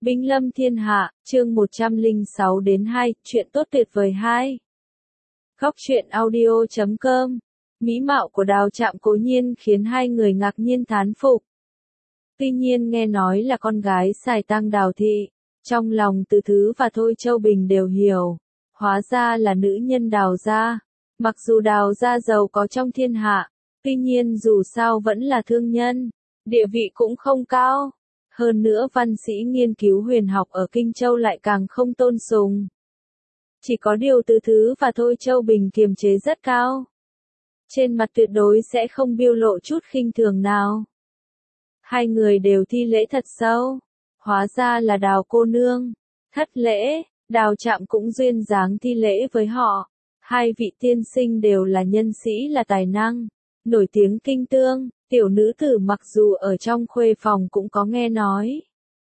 Binh lâm thiên hạ, chương 106 đến 2, chuyện tốt tuyệt vời 2. Góc truyện audio.com. Mỹ mạo của Đào Trạm cố nhiên khiến hai người ngạc nhiên thán phục. Tuy nhiên nghe nói là con gái xài tang Đào thị, trong lòng Từ Thứ và Thôi Châu Bình đều hiểu, hóa ra là nữ nhân Đào gia. Mặc dù Đào gia giàu có trong thiên hạ, tuy nhiên dù sao vẫn là thương nhân, địa vị cũng không cao. Hơn nữa văn sĩ nghiên cứu huyền học ở Kinh Châu lại càng không tôn sùng. Chỉ có điều Từ Thứ và Thôi Châu Bình kiềm chế rất cao. Trên mặt tuyệt đối sẽ không biểu lộ chút khinh thường nào. Hai người đều thi lễ thật sâu. Hóa ra là Đào cô nương. Thất lễ, Đào Trạm cũng duyên dáng thi lễ với họ. Hai vị tiên sinh đều là nhân sĩ là tài năng, nổi tiếng kinh tương. Tiểu nữ tử mặc dù ở trong khuê phòng cũng có nghe nói.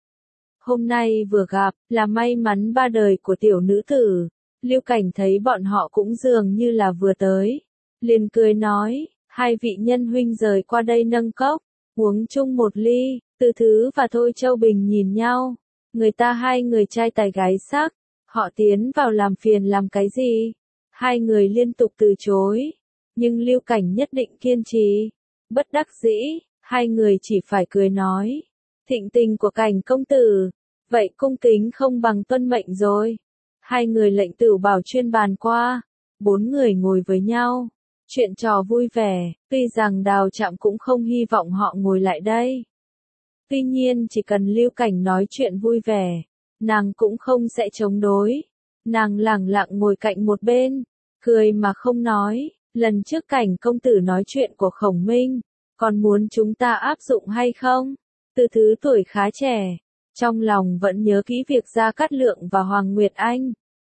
Hôm nay vừa gặp, là may mắn ba đời của tiểu nữ tử. Lưu Cảnh thấy bọn họ cũng dường như là vừa tới. Liền cười nói, hai vị nhân huynh rời qua đây nâng cốc, uống chung một ly. Từ Thứ và Thôi Châu Bình nhìn nhau. Người ta hai người trai tài gái sắc, họ tiến vào làm phiền làm cái gì? Hai người liên tục từ chối. Nhưng Lưu Cảnh nhất định kiên trì. Bất đắc dĩ, hai người chỉ phải cười nói. Thịnh tình của Cảnh công tử, vậy cung kính không bằng tuân mệnh rồi. Hai người lệnh tửu bảo chuyên bàn qua, bốn người ngồi với nhau, chuyện trò vui vẻ, tuy rằng Đào Trạm cũng không hy vọng họ ngồi lại đây. Tuy nhiên chỉ cần Lưu Cảnh nói chuyện vui vẻ, nàng cũng không sẽ chống đối. Nàng lẳng lặng ngồi cạnh một bên, cười mà không nói. Lần trước Cảnh công tử nói chuyện của Khổng Minh, còn muốn chúng ta áp dụng hay không? Từ Thứ tuổi khá trẻ, trong lòng vẫn nhớ kỹ việc Gia Cát Lượng và Hoàng Nguyệt Anh.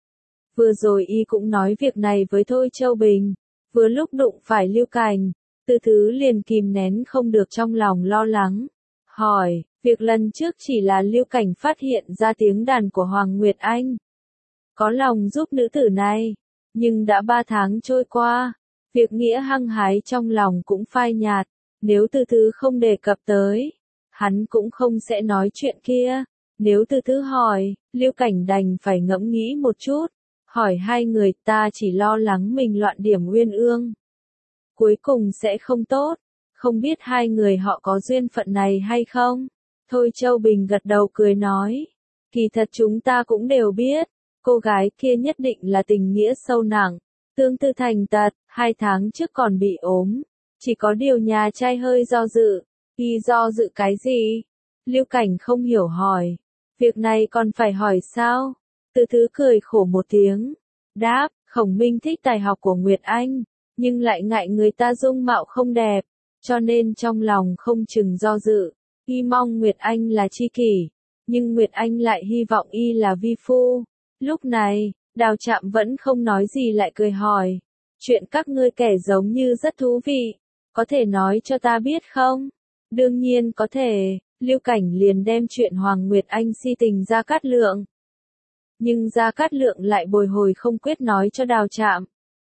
Vừa rồi y cũng nói việc này với Thôi Châu Bình, vừa lúc đụng phải Lưu Cảnh, Từ Thứ liền kìm nén không được trong lòng lo lắng. Hỏi, việc lần trước chỉ là Lưu Cảnh phát hiện ra tiếng đàn của Hoàng Nguyệt Anh. Có lòng giúp nữ tử này, nhưng đã 3 tháng trôi qua. Việc nghĩa hăng hái trong lòng cũng phai nhạt, nếu Từ Thứ không đề cập tới, hắn cũng không sẽ nói chuyện kia. Nếu Từ Thứ hỏi, Lưu Cảnh đành phải ngẫm nghĩ một chút, hỏi hai người ta chỉ lo lắng mình loạn điểm uyên ương. Cuối cùng sẽ không tốt, không biết hai người họ có duyên phận này hay không? Thôi Châu Bình gật đầu cười nói, kỳ thật chúng ta cũng đều biết, cô gái kia nhất định là tình nghĩa sâu nặng. Tương tư thành tật, 2 tháng trước còn bị ốm. Chỉ có điều nhà trai hơi do dự. Y do dự cái gì? Lưu Cảnh không hiểu hỏi. Việc này còn phải hỏi sao? Từ Thứ cười khổ một tiếng. Đáp, Khổng Minh thích tài học của Nguyệt Anh, nhưng lại ngại người ta dung mạo không đẹp, cho nên trong lòng không chừng do dự. Y mong Nguyệt Anh là tri kỷ, nhưng Nguyệt Anh lại hy vọng y là vi phu. Lúc này, Đào Trạm vẫn không nói gì lại cười hỏi. Chuyện các ngươi kể giống như rất thú vị. Có thể nói cho ta biết không? Đương nhiên có thể. Lưu Cảnh liền đem chuyện Hoàng Nguyệt Anh si tình Gia Cát Lượng. Nhưng Gia Cát Lượng lại bồi hồi không quyết nói cho Đào Trạm.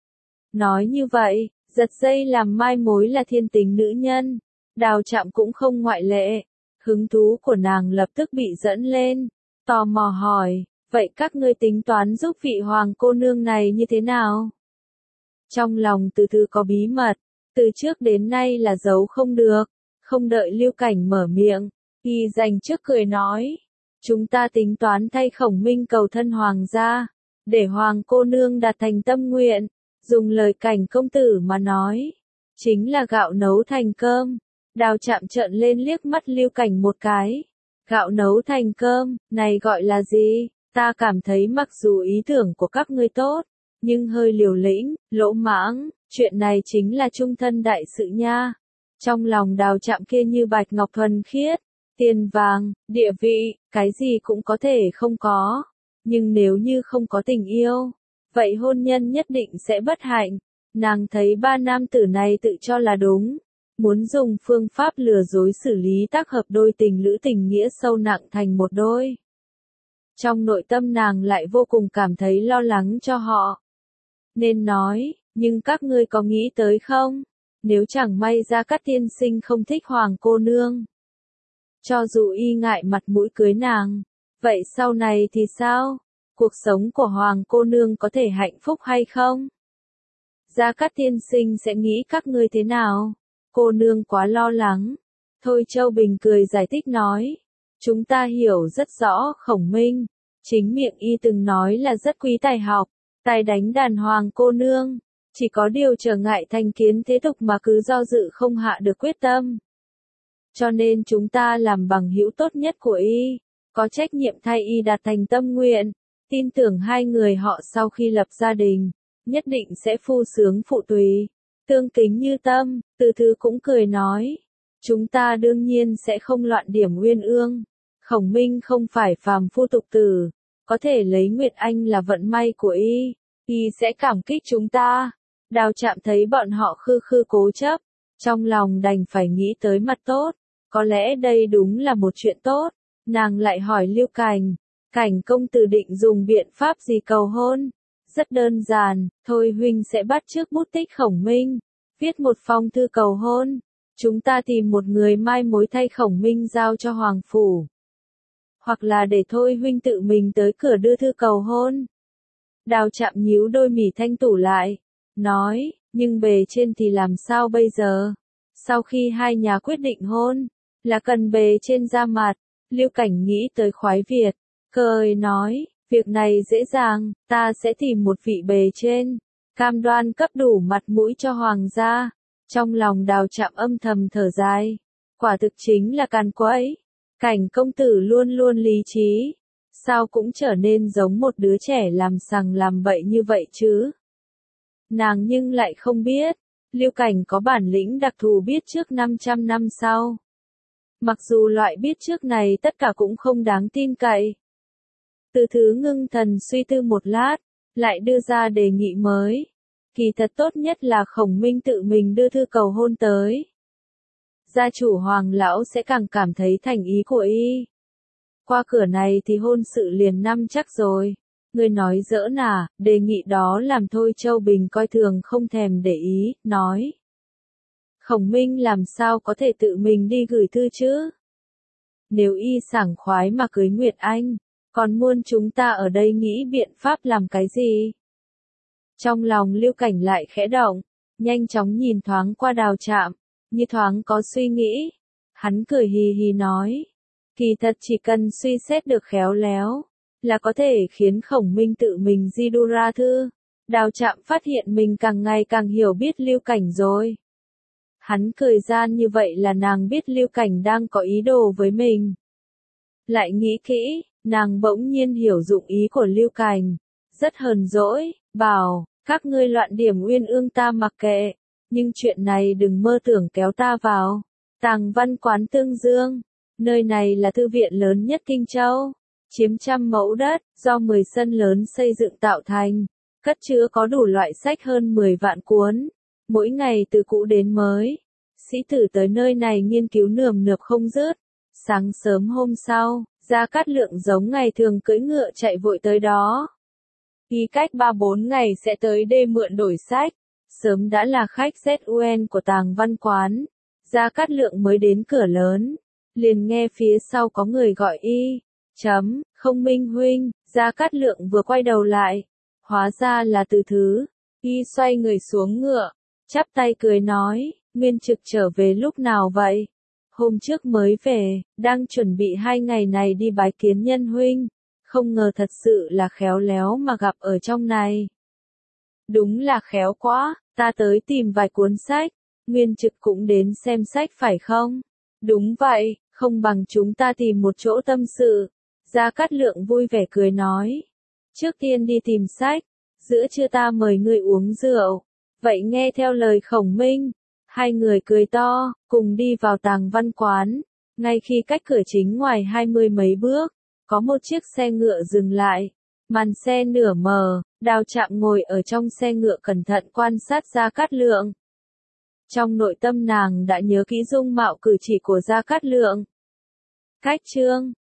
Nói như vậy, giật dây làm mai mối là thiên tính nữ nhân. Đào Trạm cũng không ngoại lệ. Hứng thú của nàng lập tức bị dẫn lên. Tò mò hỏi. Vậy các ngươi tính toán giúp vị hoàng cô nương này như thế nào? Trong lòng Từ Thứ có bí mật, từ trước đến nay là giấu không được, không đợi Lưu Cảnh mở miệng, y dành trước cười nói, chúng ta tính toán thay Khổng Minh cầu thân hoàng gia, để hoàng cô nương đạt thành tâm nguyện, dùng lời Cảnh công tử mà nói, chính là gạo nấu thành cơm. Đào Trạm trợn lên liếc mắt Lưu Cảnh một cái, gạo nấu thành cơm, này gọi là gì? Ta cảm thấy mặc dù ý tưởng của các ngươi tốt, nhưng hơi liều lĩnh, lỗ mãng, chuyện này chính là trung thân đại sự nha. Trong lòng Đào Trạm kia như bạch ngọc thuần khiết, tiền vàng, địa vị, cái gì cũng có thể không có. Nhưng nếu như không có tình yêu, vậy hôn nhân nhất định sẽ bất hạnh. Nàng thấy ba nam tử này tự cho là đúng, muốn dùng phương pháp lừa dối xử lý tác hợp đôi tình lữ tình nghĩa sâu nặng thành một đôi. Trong nội tâm nàng lại vô cùng cảm thấy lo lắng cho họ. Nên nói, nhưng các ngươi có nghĩ tới không? Nếu chẳng may ra các tiên sinh không thích hoàng cô nương. Cho dù y ngại mặt mũi cưới nàng, Vậy sau này thì sao? Cuộc sống của Hoàng cô nương có thể hạnh phúc hay không? Gia Cát tiên sinh sẽ nghĩ các ngươi thế nào? Cô nương quá lo lắng. Thôi Châu Bình cười giải thích nói. Chúng ta hiểu rất rõ Khổng Minh. Chính miệng y từng nói là rất quý tài học, tài đánh đàn Hoàng cô nương. Chỉ có điều trở ngại thành kiến thế tục mà cứ do dự không hạ được quyết tâm. Cho nên chúng ta làm bằng hữu tốt nhất của y, có trách nhiệm thay y đạt thành tâm nguyện. Tin tưởng hai người họ sau khi lập gia đình, nhất định sẽ phu sướng phụ tùy, tương kính như tâm. Từ Thứ cũng cười nói. Chúng ta đương nhiên sẽ không loạn điểm uyên ương. Khổng Minh không phải phàm phu tục tử, có thể lấy Nguyệt Anh là vận may của y sẽ cảm kích chúng ta. Đào Trạm thấy bọn họ khư khư cố chấp, trong lòng đành phải nghĩ tới mặt tốt, có lẽ đây đúng là một chuyện tốt. Nàng lại hỏi Lưu Cảnh, Cảnh công tử định dùng biện pháp gì cầu hôn? Rất đơn giản, thôi huynh sẽ bắt chước bút tích Khổng Minh, viết một phong thư cầu hôn. Chúng ta tìm một người mai mối thay Khổng Minh giao cho Hoàng phủ. Hoặc là để thôi huynh tự mình tới cửa đưa thư cầu hôn. Đào Trạm nhíu đôi mỉ thanh tủ lại, nói, nhưng bề trên thì làm sao bây giờ? Sau khi hai nhà quyết định hôn, là cần bề trên ra mặt. Lưu Cảnh nghĩ tới khoái Việt, cười nói, việc này dễ dàng, ta sẽ tìm một vị bề trên, cam đoan cấp đủ mặt mũi cho Hoàng gia. Trong lòng Đào Trạm âm thầm thở dài, quả thực chính là càn quấy. Cảnh công tử luôn luôn lý trí, sao cũng trở nên giống một đứa trẻ làm sằng làm bậy như vậy chứ? Nàng nhưng lại không biết, Lưu Cảnh có bản lĩnh đặc thù biết trước 500 năm sau. Mặc dù loại biết trước này tất cả cũng không đáng tin cậy. Từ Thứ ngưng thần suy tư một lát, lại đưa ra đề nghị mới. Kỳ thật tốt nhất là Khổng Minh tự mình đưa thư cầu hôn tới. Gia chủ Hoàng lão sẽ càng cảm thấy thành ý của y. Qua cửa này thì hôn sự liền năm chắc rồi. Người nói giỡn à? Đề nghị đó làm Thôi Châu Bình coi thường không thèm để ý, nói. Khổng Minh làm sao có thể tự mình đi gửi thư chứ? Nếu y sảng khoái mà cưới Nguyệt Anh, còn muôn chúng ta ở đây nghĩ biện pháp làm cái gì? Trong lòng Lưu Cảnh lại khẽ động, nhanh chóng nhìn thoáng qua Đào Trạm, như thoáng có suy nghĩ. Hắn cười hì hì nói, kỳ thật chỉ cần suy xét được khéo léo, là có thể khiến Khổng Minh tự mình di đu ra thư. Đào Trạm phát hiện mình càng ngày càng hiểu biết Lưu Cảnh rồi. Hắn cười gian như vậy là nàng biết Lưu Cảnh đang có ý đồ với mình. Lại nghĩ kỹ, nàng bỗng nhiên hiểu dụng ý của Lưu Cảnh, rất hờn dỗi, bảo, các ngươi loạn điểm uyên ương ta mặc kệ, nhưng chuyện này đừng mơ tưởng kéo ta vào. Tàng Văn Quán Tương Dương, nơi này là thư viện lớn nhất Kinh Châu, chiếm 100 mẫu đất, do 10 sân lớn xây dựng tạo thành, cất chứa có đủ loại sách hơn 10 vạn cuốn. Mỗi ngày từ cũ đến mới, sĩ tử tới nơi này nghiên cứu nườm nượp không dứt. Sáng sớm hôm sau, Gia Cát Lượng giống ngày thường cưỡi ngựa chạy vội tới đó. Y cách 3-4 ngày sẽ tới đây mượn đổi sách. Sớm đã là khách ZUN của Tàng Văn Quán. Gia Cát Lượng mới đến cửa lớn, liền nghe phía sau có người gọi y. Không Minh huynh. Gia Cát Lượng vừa quay đầu lại, hóa ra là Từ Thứ. Y xoay người xuống ngựa, chắp tay cười nói, Nguyên Trực trở về lúc nào vậy? Hôm trước mới về, đang chuẩn bị 2 ngày này đi bái kiến nhân huynh, không ngờ thật sự là khéo léo mà gặp ở trong này. Đúng là khéo quá, ta tới tìm vài cuốn sách, Nguyên Trực cũng đến xem sách phải không? Đúng vậy, không bằng chúng ta tìm một chỗ tâm sự. Gia Cát Lượng vui vẻ cười nói, trước tiên đi tìm sách, giữa trưa ta mời ngươi uống rượu. Vậy nghe theo lời Khổng Minh. Hai người cười to, cùng đi vào Tàng Văn Quán. Ngay khi cách cửa chính ngoài 20 mấy bước, có một chiếc xe ngựa dừng lại. Màn xe nửa mờ, Đào Trạm ngồi ở trong xe ngựa cẩn thận quan sát Gia Cát Lượng. Trong nội tâm nàng đã nhớ kỹ dung mạo cử chỉ của Gia Cát Lượng. Cách chương